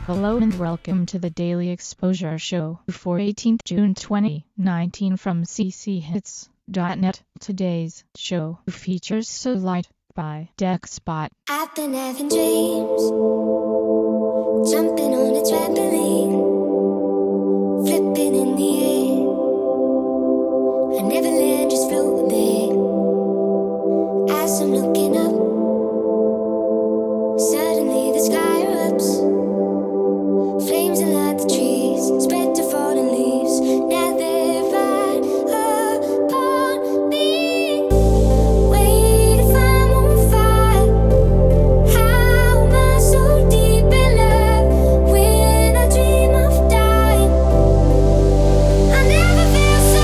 Hello and welcome to the Daily Exposure Show for 18th June 2019 from cchits.net. Today's show features So Light by Dexpot. I've been having dreams, jumping on a trampoline, flipping in the air. I never land, just float there. As I'm looking up, suddenly the sky erupts. Flames that light the trees, spread to fallen leaves. Now they're right upon me. Wait, if I'm on fire, how am I so deep in love? When I dream of dying, I never feel so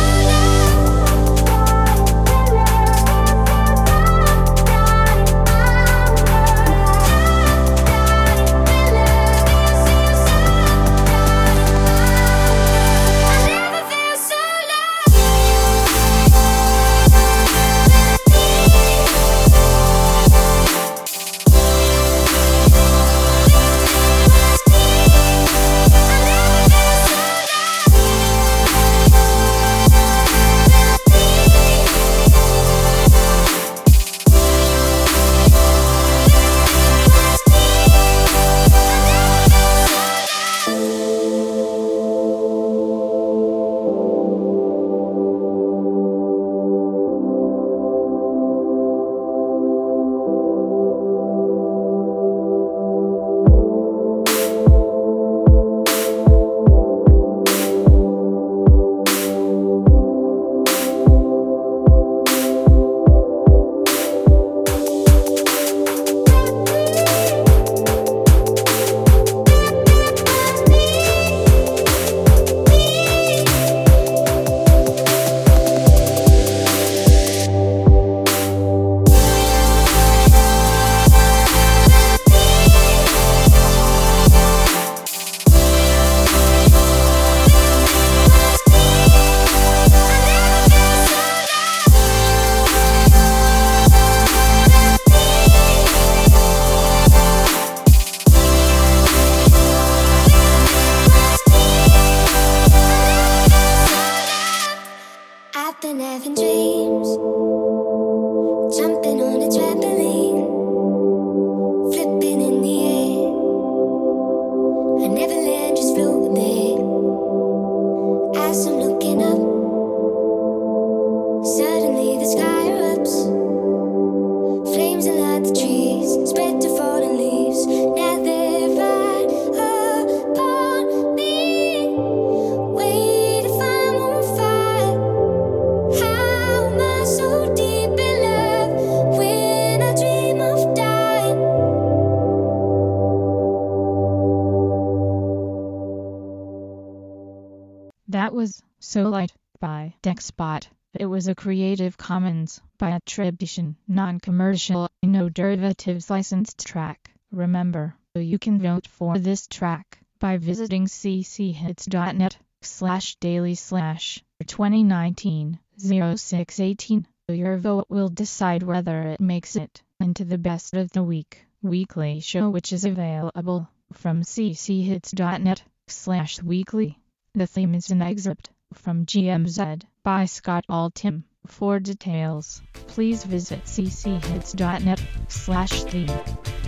I've been having dreams, jumping on a trampoline, flipping in the air. I never land, just float there. As I'm looking up, suddenly the sky erupts. Flames that light the trees, spread to fallen leaves. Now they're right upon me. Wait, if I'm on fire, how am I so deep in love? When I dream of dying, That was So Light by Dexpot. It was a Creative Commons by attribution, non-commercial, no derivatives licensed track. Remember, you can vote for this track by visiting cchits.net/daily/2019-0618. Your vote will decide whether it makes it into the best of the week weekly show, which is available from cchits.net/weekly. The theme is an excerpt from GMZ by Scott Altham. For details, please visit cchits.net/theme.